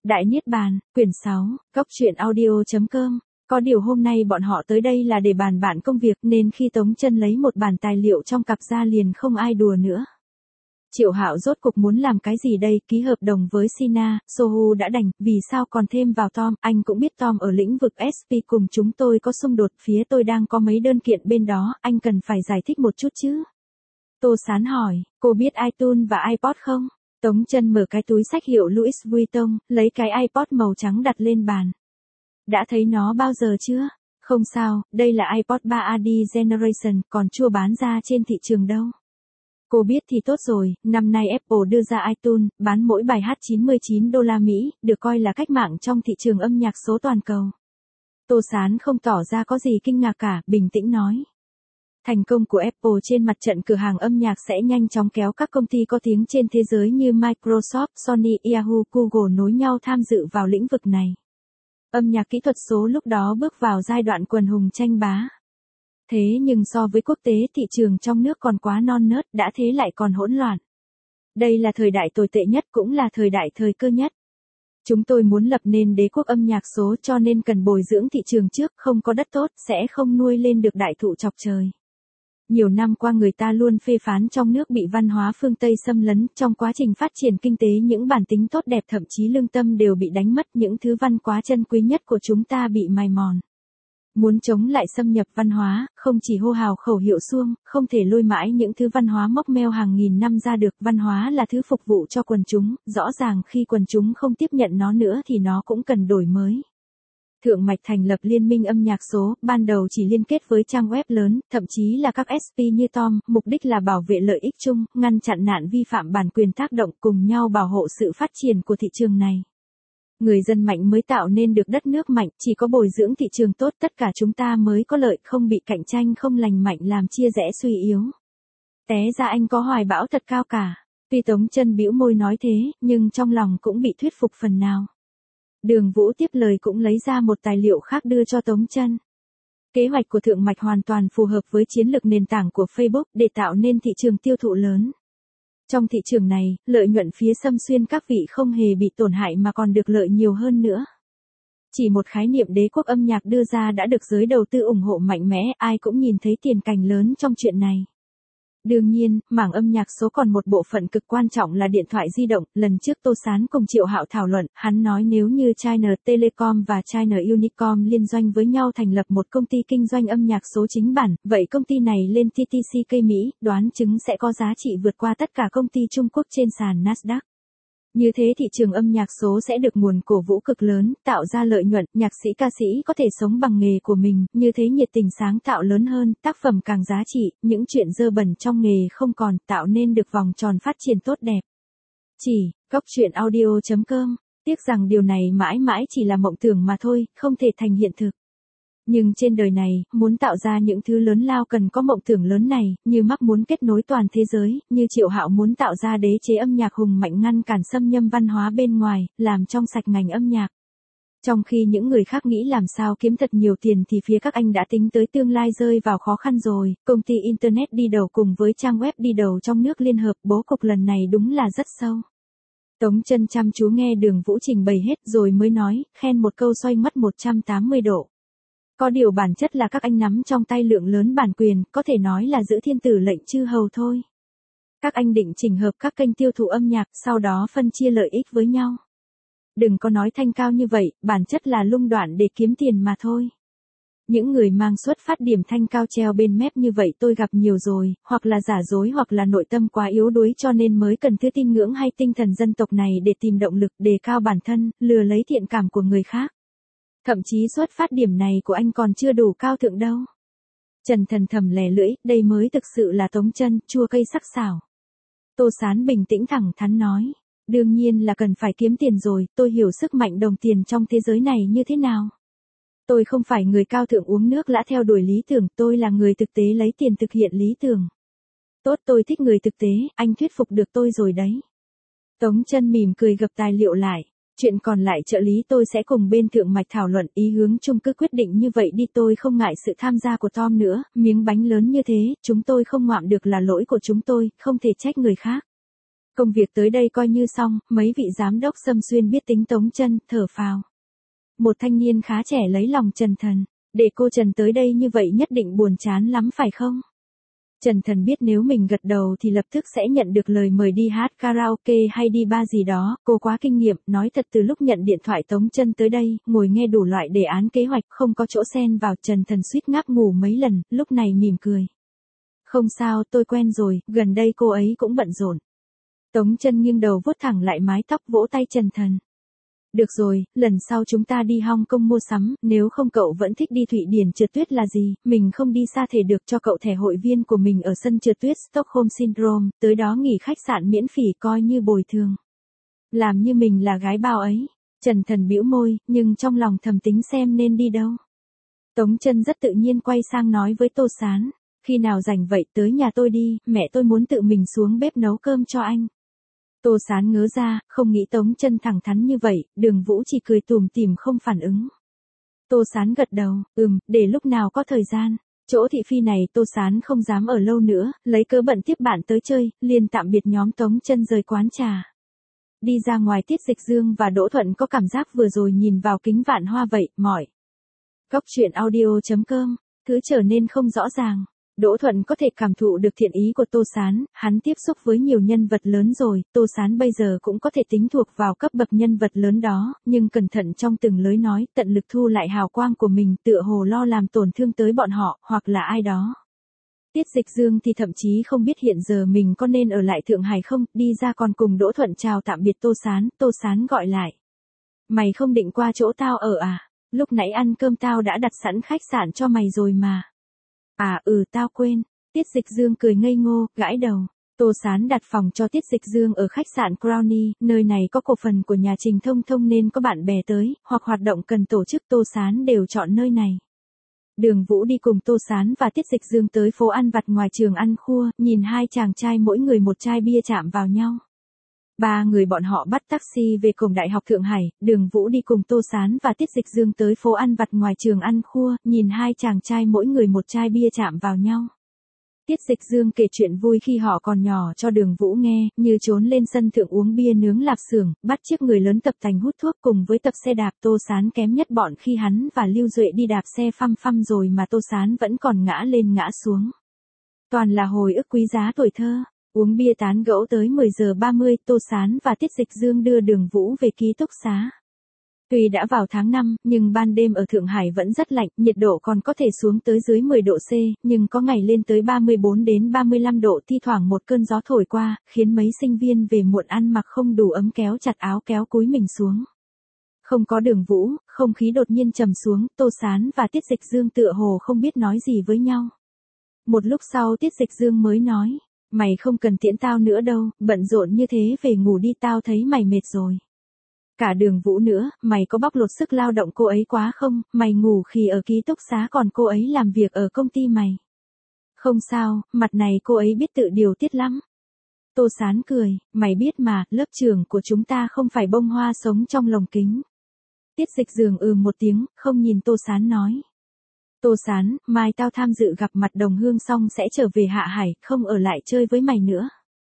Đại Niết Bàn, quyển 6, Góc truyện audio.com. Có điều hôm nay bọn họ tới đây là để bàn bạc công việc nên khi Tống Chân lấy một bản tài liệu trong cặp ra liền không ai đùa nữa. Triệu Hạo rốt cục muốn làm cái gì đây, ký hợp đồng với Sina, Sohu đã đành, vì sao còn thêm vào Tom, anh cũng biết Tom ở lĩnh vực SP cùng chúng tôi có xung đột, phía tôi đang có mấy đơn kiện bên đó, anh cần phải giải thích một chút chứ. Tô Sán hỏi, cô biết iTunes và iPod không? Tống Chân mở cái túi xách hiệu Louis Vuitton, lấy cái iPod màu trắng đặt lên bàn. Đã thấy nó bao giờ chưa? Không sao, đây là iPod 3AD Generation, còn chưa bán ra trên thị trường đâu. Cô biết thì tốt rồi, năm nay Apple đưa ra iTunes, bán mỗi bài hát $99, được coi là cách mạng trong thị trường âm nhạc số toàn cầu. Tô Sán không tỏ ra có gì kinh ngạc cả, bình tĩnh nói. Thành công của Apple trên mặt trận cửa hàng âm nhạc sẽ nhanh chóng kéo các công ty có tiếng trên thế giới như Microsoft, Sony, Yahoo, Google nối nhau tham dự vào lĩnh vực này. Âm nhạc kỹ thuật số lúc đó bước vào giai đoạn quần hùng tranh bá. Thế nhưng so với quốc tế, thị trường trong nước còn quá non nớt, đã thế lại còn hỗn loạn. Đây là thời đại tồi tệ nhất, cũng là thời đại thời cơ nhất. Chúng tôi muốn lập nên đế quốc âm nhạc số, cho nên cần bồi dưỡng thị trường trước, không có đất tốt, sẽ không nuôi lên được đại thụ chọc trời. Nhiều năm qua người ta luôn phê phán trong nước bị văn hóa phương Tây xâm lấn, trong quá trình phát triển kinh tế những bản tính tốt đẹp thậm chí lương tâm đều bị đánh mất, những thứ văn hóa chân quý nhất của chúng ta bị mài mòn. Muốn chống lại xâm nhập văn hóa, không chỉ hô hào khẩu hiệu suông, không thể lôi mãi những thứ văn hóa mốc meo hàng nghìn năm ra được, văn hóa là thứ phục vụ cho quần chúng, rõ ràng khi quần chúng không tiếp nhận nó nữa thì nó cũng cần đổi mới. Thượng Mạch thành lập liên minh âm nhạc số, ban đầu chỉ liên kết với trang web lớn, thậm chí là các SP như Tom, mục đích là bảo vệ lợi ích chung, ngăn chặn nạn vi phạm bản quyền tác động, cùng nhau bảo hộ sự phát triển của thị trường này. Người dân mạnh mới tạo nên được đất nước mạnh, chỉ có bồi dưỡng thị trường tốt tất cả chúng ta mới có lợi, không bị cạnh tranh không lành mạnh làm chia rẽ suy yếu. Té ra anh có hoài bão thật cao cả. Tuy Tống Chân bĩu môi nói thế, nhưng trong lòng cũng bị thuyết phục phần nào. Đường Vũ tiếp lời cũng lấy ra một tài liệu khác đưa cho Tống Chân. Kế hoạch của Thượng Mạch hoàn toàn phù hợp với chiến lược nền tảng của Facebook để tạo nên thị trường tiêu thụ lớn. Trong thị trường này, lợi nhuận phía xâm xuyên các vị không hề bị tổn hại mà còn được lợi nhiều hơn nữa. Chỉ một khái niệm đế quốc âm nhạc đưa ra đã được giới đầu tư ủng hộ mạnh mẽ, ai cũng nhìn thấy tiền cảnh lớn trong chuyện này. Đương nhiên, mảng âm nhạc số còn một bộ phận cực quan trọng là điện thoại di động, lần trước Tô Sán cùng Triệu Hạo thảo luận, hắn nói nếu như China Telecom và China Unicom liên doanh với nhau thành lập một công ty kinh doanh âm nhạc số chính bản, vậy công ty này lên TTCK Mỹ, đoán chứng sẽ có giá trị vượt qua tất cả công ty Trung Quốc trên sàn Nasdaq. Như thế thị trường âm nhạc số sẽ được nguồn cổ vũ cực lớn, tạo ra lợi nhuận, nhạc sĩ ca sĩ có thể sống bằng nghề của mình, như thế nhiệt tình sáng tạo lớn hơn, tác phẩm càng giá trị, những chuyện dơ bẩn trong nghề không còn, tạo nên được vòng tròn phát triển tốt đẹp. Chỉ, Góc truyện audio.com, tiếc rằng điều này mãi mãi chỉ là mộng tưởng mà thôi, không thể thành hiện thực. Nhưng trên đời này, muốn tạo ra những thứ lớn lao cần có mộng tưởng lớn này, như Mark muốn kết nối toàn thế giới, như Triệu Hạo muốn tạo ra đế chế âm nhạc hùng mạnh ngăn cản xâm nhâm văn hóa bên ngoài, làm trong sạch ngành âm nhạc. Trong khi những người khác nghĩ làm sao kiếm thật nhiều tiền thì phía các anh đã tính tới tương lai rơi vào khó khăn rồi, công ty Internet đi đầu cùng với trang web đi đầu trong nước liên hợp, bố cục lần này đúng là rất sâu. Tống Chân chăm chú nghe Đường Vũ trình bày hết rồi mới nói, khen một câu xoay mất 180 độ. Có điều bản chất là các anh nắm trong tay lượng lớn bản quyền, có thể nói là giữ thiên tử lệnh chư hầu thôi. Các anh định chỉnh hợp các kênh tiêu thụ âm nhạc, sau đó phân chia lợi ích với nhau. Đừng có nói thanh cao như vậy, bản chất là lung đoạn để kiếm tiền mà thôi. Những người mang xuất phát điểm thanh cao treo bên mép như vậy tôi gặp nhiều rồi, hoặc là giả dối hoặc là nội tâm quá yếu đuối cho nên mới cần thứ tin ngưỡng hay tinh thần dân tộc này để tìm động lực đề cao bản thân, lừa lấy thiện cảm của người khác. Thậm chí xuất phát điểm này của anh còn chưa đủ cao thượng đâu. Trần Thần thầm lè lưỡi, đây mới thực sự là Tống Chân, chua cây sắc sảo. Tô Sán bình tĩnh thẳng thắn nói, đương nhiên là cần phải kiếm tiền rồi, tôi hiểu sức mạnh đồng tiền trong thế giới này như thế nào. Tôi không phải người cao thượng uống nước lã theo đuổi lý tưởng, tôi là người thực tế lấy tiền thực hiện lý tưởng. Tốt, tôi thích người thực tế, anh thuyết phục được tôi rồi đấy. Tống Chân mỉm cười gập tài liệu lại. Chuyện còn lại trợ lý tôi sẽ cùng bên Thượng Mạch thảo luận, ý hướng chung cứ quyết định như vậy đi, tôi không ngại sự tham gia của Tom nữa, miếng bánh lớn như thế, chúng tôi không ngoạm được là lỗi của chúng tôi, không thể trách người khác. Công việc tới đây coi như xong, mấy vị giám đốc Sâm Xuyên biết tính Tống Chân, thở phào. Một thanh niên khá trẻ lấy lòng Trần Thần, để cô Trần tới đây như vậy nhất định buồn chán lắm phải không? Trần Thần biết nếu mình gật đầu thì lập tức sẽ nhận được lời mời đi hát karaoke hay đi bar gì đó, cô quá kinh nghiệm, nói thật từ lúc nhận điện thoại Tống Chân tới đây, ngồi nghe đủ loại đề án kế hoạch, không có chỗ xen vào. Trần Thần suýt ngáp ngủ mấy lần, lúc này mỉm cười. Không sao, tôi quen rồi, gần đây cô ấy cũng bận rộn. Tống Chân nghiêng đầu vuốt thẳng lại mái tóc, vỗ tay Trần Thần. Được rồi, lần sau chúng ta đi Hong Kong mua sắm, nếu không cậu vẫn thích đi Thụy Điển trượt tuyết là gì, mình không đi xa thể được cho cậu thẻ hội viên của mình ở sân trượt tuyết Stockholm Syndrome, tới đó nghỉ khách sạn miễn phí coi như bồi thường. Làm như mình là gái bao ấy. Trần Thần bĩu môi, nhưng trong lòng thầm tính xem nên đi đâu. Tống Chân rất tự nhiên quay sang nói với Tô Sán, khi nào rảnh vậy tới nhà tôi đi, mẹ tôi muốn tự mình xuống bếp nấu cơm cho anh. Tô Sán ngớ ra, không nghĩ Tống Chân thẳng thắn như vậy, Đường Vũ chỉ cười tủm tỉm không phản ứng. Tô Sán gật đầu, để lúc nào có thời gian. Chỗ thị phi này Tô Sán không dám ở lâu nữa, lấy cớ bận tiếp bạn tới chơi, liền tạm biệt nhóm Tống Chân rời quán trà. Đi ra ngoài Tiết Dịch Dương và Đỗ Thuận có cảm giác vừa rồi nhìn vào kính vạn hoa vậy, mỏi. Góc truyện audio.com, thứ trở nên không rõ ràng. Đỗ Thuận có thể cảm thụ được thiện ý của Tô Sán, hắn tiếp xúc với nhiều nhân vật lớn rồi, Tô Sán bây giờ cũng có thể tính thuộc vào cấp bậc nhân vật lớn đó, nhưng cẩn thận trong từng lời nói, tận lực thu lại hào quang của mình, tựa hồ lo làm tổn thương tới bọn họ, hoặc là ai đó. Tiết Dịch Dương thì thậm chí không biết hiện giờ mình có nên ở lại Thượng Hải không, đi ra còn cùng Đỗ Thuận chào tạm biệt Tô Sán gọi lại. Mày không định qua chỗ tao ở à? Lúc nãy ăn cơm tao đã đặt sẵn khách sạn cho mày rồi mà. Tao quên. Tiết Dịch Dương cười ngây ngô, gãi đầu. Tô Sán đặt phòng cho Tiết Dịch Dương ở khách sạn Crowny, nơi này có cổ phần của nhà Trình Thông Thông nên có bạn bè tới, hoặc hoạt động cần tổ chức Tô Sán đều chọn nơi này. Đường Vũ đi cùng Tô Sán và Tiết Dịch Dương tới phố ăn vặt ngoài trường ăn khua, nhìn hai chàng trai mỗi người một chai bia chạm vào nhau. Ba người bọn họ bắt taxi về cổng Đại học Thượng Hải, Đường Vũ đi cùng Tô Sán và Tiết Dịch Dương tới phố ăn vặt ngoài trường ăn khua, nhìn hai chàng trai mỗi người một chai bia chạm vào nhau. Tiết Dịch Dương kể chuyện vui khi họ còn nhỏ cho Đường Vũ nghe, như trốn lên sân thượng uống bia nướng lạp xưởng, bắt chước người lớn tập tành hút thuốc cùng với tập xe đạp. Tô Sán kém nhất bọn khi hắn và Lưu Duệ đi đạp xe phăm phăm rồi mà Tô Sán vẫn còn ngã lên ngã xuống. Toàn là hồi ức quý giá tuổi thơ. Uống bia tán gẫu tới 10 giờ 30, Tô Sán và Tiết Dịch Dương đưa Đường Vũ về ký túc xá. Tuy đã vào tháng 5, nhưng ban đêm ở Thượng Hải vẫn rất lạnh, nhiệt độ còn có thể xuống tới dưới 10 độ C, nhưng có ngày lên tới 34 đến 35 độ, thi thoảng một cơn gió thổi qua, khiến mấy sinh viên về muộn ăn mặc không đủ ấm kéo chặt áo kéo cúi mình xuống. Không có Đường Vũ, không khí đột nhiên trầm xuống, Tô Sán và Tiết Dịch Dương tựa hồ không biết nói gì với nhau. Một lúc sau Tiết Dịch Dương mới nói. Mày không cần tiễn tao nữa đâu, bận rộn như thế về ngủ đi, tao thấy mày mệt rồi. Cả Đường Vũ nữa, mày có bóc lột sức lao động cô ấy quá không, mày ngủ khi ở ký túc xá còn cô ấy làm việc ở công ty mày. Không sao, mặt này cô ấy biết tự điều tiết lắm. Tô Sán cười, mày biết mà, lớp trưởng của chúng ta không phải bông hoa sống trong lồng kính. Tiết Dịch Dương một tiếng, không nhìn Tô Sán nói. Tô Sán, mai tao tham dự gặp mặt đồng hương xong sẽ trở về Hạ Hải, không ở lại chơi với mày nữa.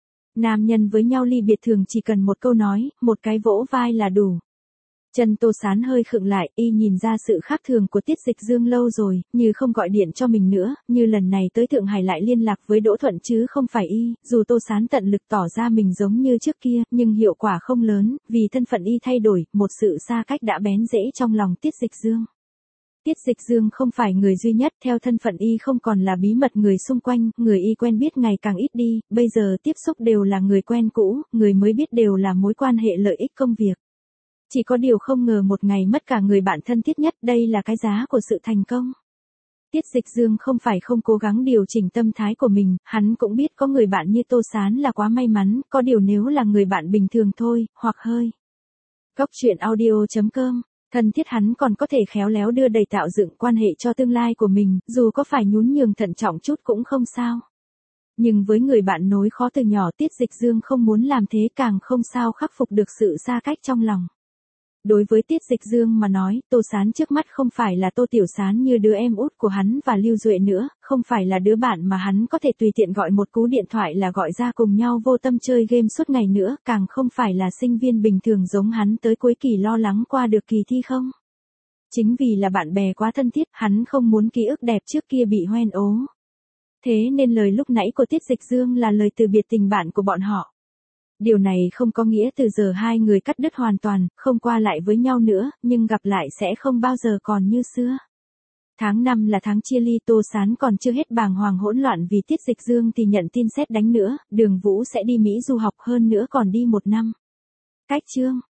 Nam nhân với nhau ly biệt thường chỉ cần một câu nói, một cái vỗ vai là đủ. Chân Tô Sán hơi khựng lại, y nhìn ra sự khác thường của Tiết Dịch Dương lâu rồi, như không gọi điện cho mình nữa, như lần này tới Thượng Hải lại liên lạc với Đỗ Thuận chứ không phải y, dù Tô Sán tận lực tỏ ra mình giống như trước kia, nhưng hiệu quả không lớn, vì thân phận y thay đổi, một sự xa cách đã bén rễ trong lòng Tiết Dịch Dương. Tiết Dịch Dương không phải người duy nhất, theo thân phận y không còn là bí mật người xung quanh, người y quen biết ngày càng ít đi, bây giờ tiếp xúc đều là người quen cũ, người mới biết đều là mối quan hệ lợi ích công việc. Chỉ có điều không ngờ một ngày mất cả người bạn thân thiết nhất, đây là cái giá của sự thành công. Tiết Dịch Dương không phải không cố gắng điều chỉnh tâm thái của mình, hắn cũng biết có người bạn như Tô Sán là quá may mắn, có điều nếu là người bạn bình thường thôi, hoặc hơi. Góc truyện audio.com, thân thiết hắn còn có thể khéo léo đưa đẩy tạo dựng quan hệ cho tương lai của mình, dù có phải nhún nhường thận trọng chút cũng không sao. Nhưng với người bạn nối khó từ nhỏ, Tiết Dịch Dương không muốn làm thế, càng không sao khắc phục được sự xa cách trong lòng. Đối với Tiết Dịch Dương mà nói, Tô Sán trước mắt không phải là Tô Tiểu Sán như đứa em út của hắn và Lưu Duệ nữa, không phải là đứa bạn mà hắn có thể tùy tiện gọi một cú điện thoại là gọi ra cùng nhau vô tâm chơi game suốt ngày nữa, càng không phải là sinh viên bình thường giống hắn tới cuối kỳ lo lắng qua được kỳ thi không. Chính vì là bạn bè quá thân thiết, hắn không muốn ký ức đẹp trước kia bị hoen ố. Thế nên lời lúc nãy của Tiết Dịch Dương là lời từ biệt tình bạn của bọn họ. Điều này không có nghĩa từ giờ hai người cắt đứt hoàn toàn, không qua lại với nhau nữa, nhưng gặp lại sẽ không bao giờ còn như xưa. Tháng 5 là tháng chia ly, Tô Sán còn chưa hết bàng hoàng hỗn loạn vì Tiết Dịch Dương thì nhận tin sét đánh nữa, Đường Vũ sẽ đi Mỹ du học, hơn nữa còn đi 1 năm. Cách chương